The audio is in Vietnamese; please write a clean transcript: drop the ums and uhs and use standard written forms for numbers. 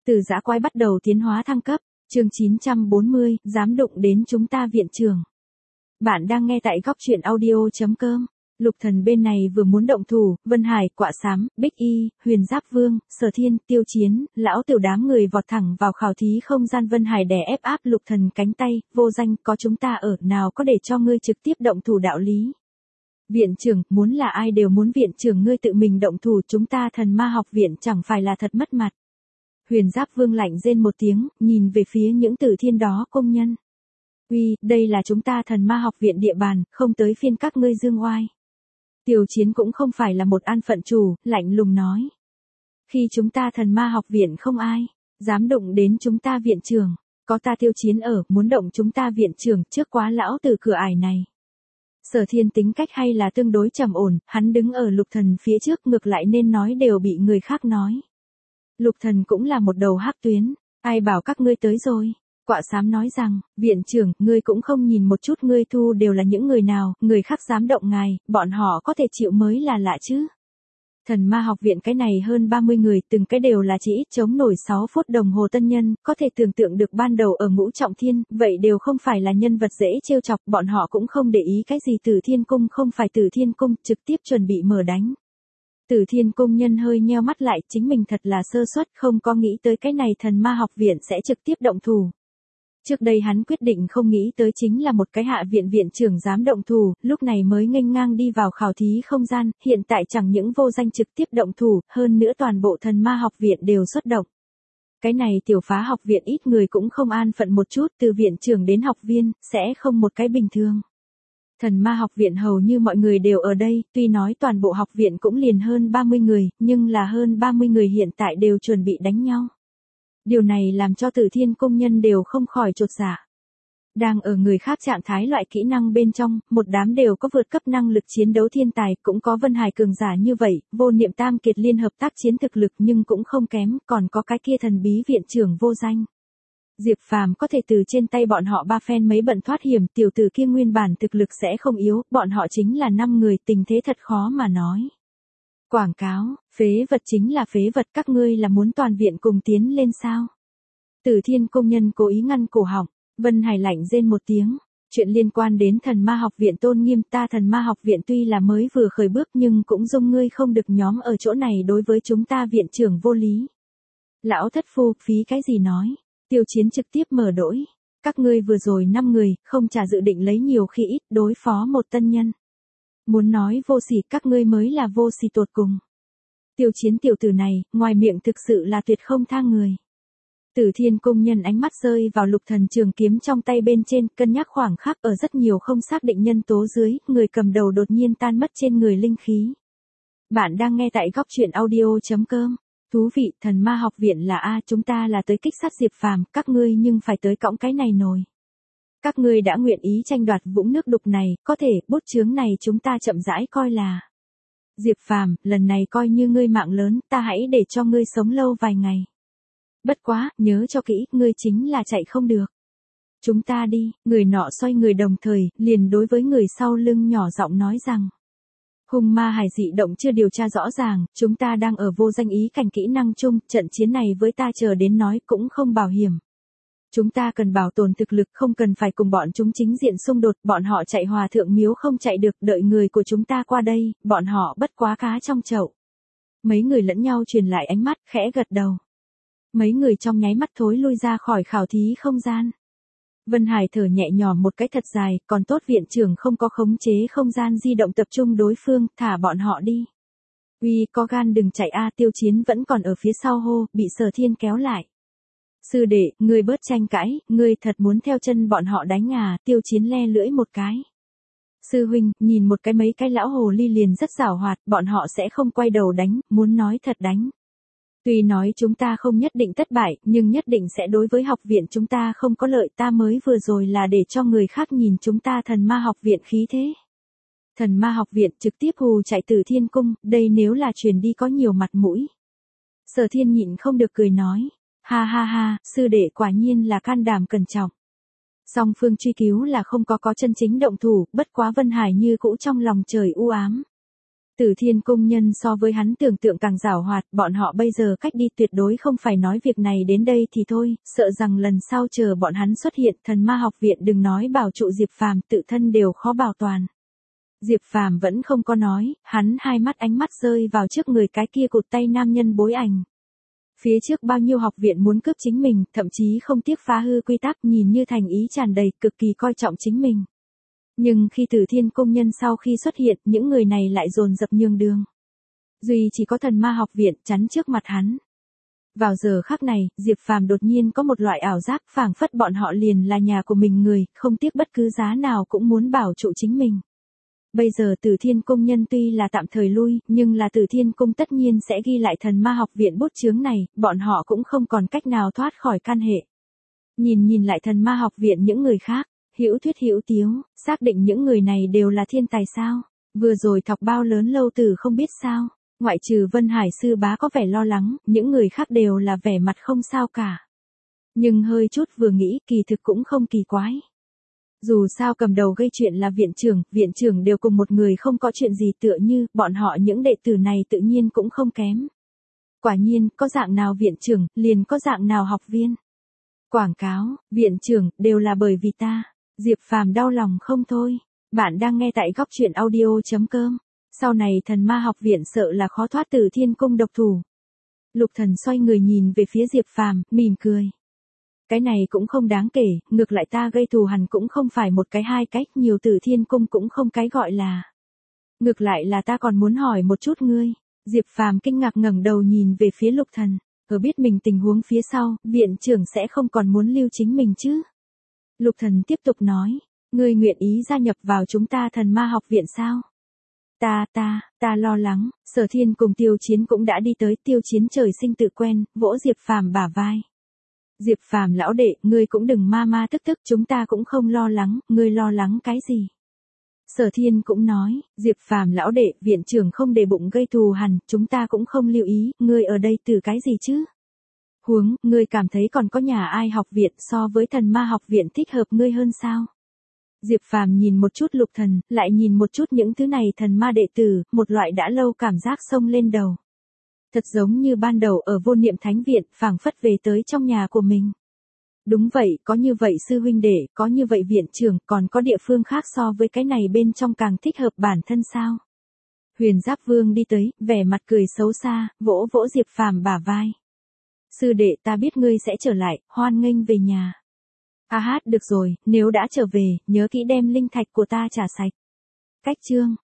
Từ dã quái bắt đầu tiến hóa thăng cấp, chương 940, dám đụng đến chúng ta viện trưởng. Bạn đang nghe tại góc truyện audio.com. Lục Thần bên này vừa muốn động thủ, Vân Hải, Quạ Xám, Bích Y, Huyền Giáp Vương, Sở Thiên, Tiêu Chiến, lão tiểu đám người vọt thẳng vào khảo thí không gian. Vân Hải đè ép áp Lục Thần cánh tay, vô danh, có chúng ta ở, nào có để cho ngươi trực tiếp động thủ đạo lý. Viện trưởng, muốn là ai đều muốn viện trưởng ngươi tự mình động thủ, chúng ta Thần Ma học viện chẳng phải là thật mất mặt. Huyền Giáp Vương lạnh rên một tiếng, nhìn về phía những Tử Thiên đó công nhân. Uy, đây là chúng ta Thần Ma học viện địa bàn, không tới phiên các ngươi dương oai. Tiêu Chiến cũng không phải là một an phận chủ, lạnh lùng nói. Khi chúng ta Thần Ma học viện không ai dám động đến chúng ta viện trưởng, có ta Tiêu Chiến ở, muốn động chúng ta viện trưởng trước quá lão từ cửa ải này. Sở Thiên tính cách hay là tương đối trầm ổn, hắn đứng ở Lục Thần phía trước, ngược lại nên nói đều bị người khác nói. Lục Thần cũng là một đầu hắc tuyến, ai bảo các ngươi tới rồi. Quạ Xám nói rằng, viện trưởng, ngươi cũng không nhìn một chút ngươi thu đều là những người nào, người khác dám động ngài, bọn họ có thể chịu mới là lạ chứ. Thần Ma học viện cái này hơn 30 người, từng cái đều là chỉ ít chống nổi 6 phút đồng hồ tân nhân, có thể tưởng tượng được ban đầu ở Ngũ Trọng Thiên, vậy đều không phải là nhân vật dễ trêu chọc, bọn họ cũng không để ý cái gì Tử Thiên Cung không phải Tử Thiên Cung, trực tiếp chuẩn bị mở đánh. Tử Thiên Cung nhân hơi nheo mắt lại, chính mình thật là sơ suất, không có nghĩ tới cái này Thần Ma học viện sẽ trực tiếp động thủ. Trước đây hắn quyết định không nghĩ tới chính là một cái hạ viện viện trưởng dám động thủ, lúc này mới nghênh ngang đi vào khảo thí không gian, hiện tại chẳng những vô danh trực tiếp động thủ, hơn nữa toàn bộ Thần Ma học viện đều xuất động. Cái này tiểu phá học viện ít người cũng không an phận một chút, từ viện trưởng đến học viên, sẽ không một cái bình thường. Thần Ma học viện hầu như mọi người đều ở đây, tuy nói toàn bộ học viện cũng liền hơn 30 người, nhưng là hơn 30 người hiện tại đều chuẩn bị đánh nhau. Điều này làm cho Tử Thiên công nhân đều không khỏi chột dạ. Đang ở người khác trạng thái loại kỹ năng bên trong, một đám đều có vượt cấp năng lực chiến đấu thiên tài, cũng có Vân Hải cường giả như vậy, Vô Niệm Tam Kiệt liên hợp tác chiến thực lực nhưng cũng không kém, còn có cái kia thần bí viện trưởng vô danh. Diệp Phàm có thể từ trên tay bọn họ ba phen mấy bận thoát hiểm, tiểu tử kia nguyên bản thực lực sẽ không yếu, bọn họ chính là 5 người, tình thế thật khó mà nói. Quảng cáo, phế vật chính là phế vật, các ngươi là muốn toàn viện cùng tiến lên sao? Tử Thiên công nhân cố ý ngăn cổ họng, Vân Hải lạnh rên một tiếng. Chuyện liên quan đến Thần Ma học viện tôn nghiêm, ta Thần Ma học viện tuy là mới vừa khởi bước nhưng cũng dung ngươi không được, nhóm ở chỗ này đối với chúng ta viện trưởng vô lý. Lão thất phu, phí cái gì nói? Tiêu Chiến trực tiếp mở đổi. Các ngươi vừa rồi 5 người, không trả dự định lấy nhiều khi ít, đối phó một tân nhân. Muốn nói vô sỉ, các ngươi mới là vô sỉ tột cùng. Tiêu Chiến tiểu tử này, ngoài miệng thực sự là tuyệt không tha người. Tử Thiên công nhân ánh mắt rơi vào Lục Thần trường kiếm trong tay bên trên, cân nhắc khoảng khắc, ở rất nhiều không xác định nhân tố dưới, người cầm đầu đột nhiên tan mất trên người linh khí. Bạn đang nghe tại góc truyện audio.com. Thú vị, Thần Ma học viện là A, chúng ta là tới kích sát Diệp Phàm, các ngươi nhưng phải tới cõng cái này nồi. Các ngươi đã nguyện ý tranh đoạt vũng nước đục này, có thể, bút chướng này chúng ta chậm rãi coi là. Diệp Phàm, lần này coi như ngươi mạng lớn, ta hãy để cho ngươi sống lâu vài ngày. Bất quá, nhớ cho kỹ, ngươi chính là chạy không được. Chúng ta đi, người nọ xoay người đồng thời, liền đối với người sau lưng nhỏ giọng nói rằng. Hung ma hải dị động chưa điều tra rõ ràng, chúng ta đang ở vô danh ý cảnh kỹ năng chung, trận chiến này với ta chờ đến nói cũng không bảo hiểm. Chúng ta cần bảo tồn thực lực, không cần phải cùng bọn chúng chính diện xung đột, bọn họ chạy Hòa Thượng Miếu không chạy được, đợi người của chúng ta qua đây, bọn họ bất quá cá trong chậu. Mấy người lẫn nhau truyền lại ánh mắt, khẽ gật đầu. Mấy người trong nháy mắt thối lui ra khỏi khảo thí không gian. Vân Hải thở nhẹ nhõm một cái thật dài, còn tốt viện trưởng không có khống chế không gian di động tập trung đối phương, thả bọn họ đi. Uy, có gan đừng chạy a, Tiêu Chiến vẫn còn ở phía sau hô, bị Sở Thiên kéo lại. Sư đệ, ngươi bớt tranh cãi, ngươi thật muốn theo chân bọn họ đánh à, Tiêu Chiến le lưỡi một cái. Sư huynh, nhìn một cái mấy cái lão hồ ly liền rất giảo hoạt, bọn họ sẽ không quay đầu đánh, muốn nói thật đánh. Tuy nói chúng ta không nhất định thất bại, nhưng nhất định sẽ đối với học viện chúng ta không có lợi, ta mới vừa rồi là để cho người khác nhìn chúng ta Thần Ma học viện khí thế. Thần Ma học viện trực tiếp hù chạy Tử Thiên cung, đây nếu là truyền đi có nhiều mặt mũi. Sở Thiên nhịn không được cười nói, ha ha ha, sư đệ quả nhiên là can đảm cẩn trọng. Song phương truy cứu là không có chân chính động thủ, bất quá Vân Hải như cũ trong lòng trời u ám. Tử Thiên công nhân so với hắn tưởng tượng càng giảo hoạt, bọn họ bây giờ cách đi tuyệt đối không phải nói việc này đến đây thì thôi, sợ rằng lần sau chờ bọn hắn xuất hiện, thần ma học viện đừng nói bảo trụ Diệp Phàm, tự thân đều khó bảo toàn. Diệp Phàm vẫn không có nói, hắn hai mắt ánh mắt rơi vào trước người cái kia cụt tay nam nhân bối ảnh. Phía trước bao nhiêu học viện muốn cướp chính mình, thậm chí không tiếc phá hư quy tắc, nhìn như thành ý tràn đầy, cực kỳ coi trọng chính mình. Nhưng khi Tử Thiên công nhân sau khi xuất hiện, những người này lại dồn dập nhường đường. Duy chỉ có thần ma học viện chắn trước mặt hắn. Vào giờ khắc này, Diệp Phàm đột nhiên có một loại ảo giác, phảng phất bọn họ liền là nhà của mình người, không tiếc bất cứ giá nào cũng muốn bảo trụ chính mình. Bây giờ Tử Thiên công nhân tuy là tạm thời lui, nhưng là Tử Thiên cung tất nhiên sẽ ghi lại thần ma học viện bút chướng này, bọn họ cũng không còn cách nào thoát khỏi can hệ. Nhìn lại thần ma học viện những người khác, hữu thuyết hữu tiếu, xác định những người này đều là thiên tài sao? Vừa rồi thọc bao lớn lâu tử không biết sao? Ngoại trừ Vân Hải sư bá có vẻ lo lắng, những người khác đều là vẻ mặt không sao cả. Nhưng hơi chút vừa nghĩ, kỳ thực cũng không kỳ quái. Dù sao cầm đầu gây chuyện là viện trưởng đều cùng một người không có chuyện gì, tựa như bọn họ những đệ tử này tự nhiên cũng không kém. Quả nhiên, có dạng nào viện trưởng, liền có dạng nào học viên. Quảng cáo, viện trưởng, đều là bởi vì ta. Diệp Phàm đau lòng không thôi. Bạn đang nghe tại góc truyện audio.com. Sau này thần ma học viện sợ là khó thoát Tử Thiên cung độc thủ. Lục Thần xoay người nhìn về phía Diệp Phàm, mỉm cười. Cái này cũng không đáng kể, ngược lại ta gây thù hằn cũng không phải một cái hai cách, nhiều Tử Thiên cung cũng không cái gọi là. Ngược lại là ta còn muốn hỏi một chút ngươi. Diệp Phàm kinh ngạc ngẩng đầu nhìn về phía Lục Thần, ở biết mình tình huống phía sau, viện trưởng sẽ không còn muốn lưu chính mình chứ. Lục Thần tiếp tục nói, ngươi nguyện ý gia nhập vào chúng ta thần ma học viện sao? Ta lo lắng. Sở Thiên cùng Tiêu Chiến cũng đã đi tới, Tiêu Chiến trời sinh tự quen, vỗ Diệp Phàm bả vai. Diệp Phàm lão đệ, ngươi cũng đừng ma tức, chúng ta cũng không lo lắng, ngươi lo lắng cái gì? Sở Thiên cũng nói, Diệp Phàm lão đệ, viện trưởng không để bụng gây thù hằn, chúng ta cũng không lưu ý, ngươi ở đây từ cái gì chứ? Huống, ngươi cảm thấy còn có nhà ai học viện so với thần ma học viện thích hợp ngươi hơn sao? Diệp Phàm nhìn một chút Lục Thần, lại nhìn một chút những thứ này thần ma đệ tử, một loại đã lâu cảm giác xông lên đầu. Thật giống như ban đầu ở Vô Niệm Thánh Viện, phảng phất về tới trong nhà của mình. Đúng vậy, có như vậy sư huynh đệ, có như vậy viện trưởng, còn có địa phương khác so với cái này bên trong càng thích hợp bản thân sao? Huyền Giáp Vương đi tới, vẻ mặt cười xấu xa, vỗ vỗ Diệp Phàm bả vai. Sư đệ, ta biết ngươi sẽ trở lại, hoan nghênh về nhà. Được rồi, nếu đã trở về, nhớ kỹ đem linh thạch của ta trả sạch. Cách chương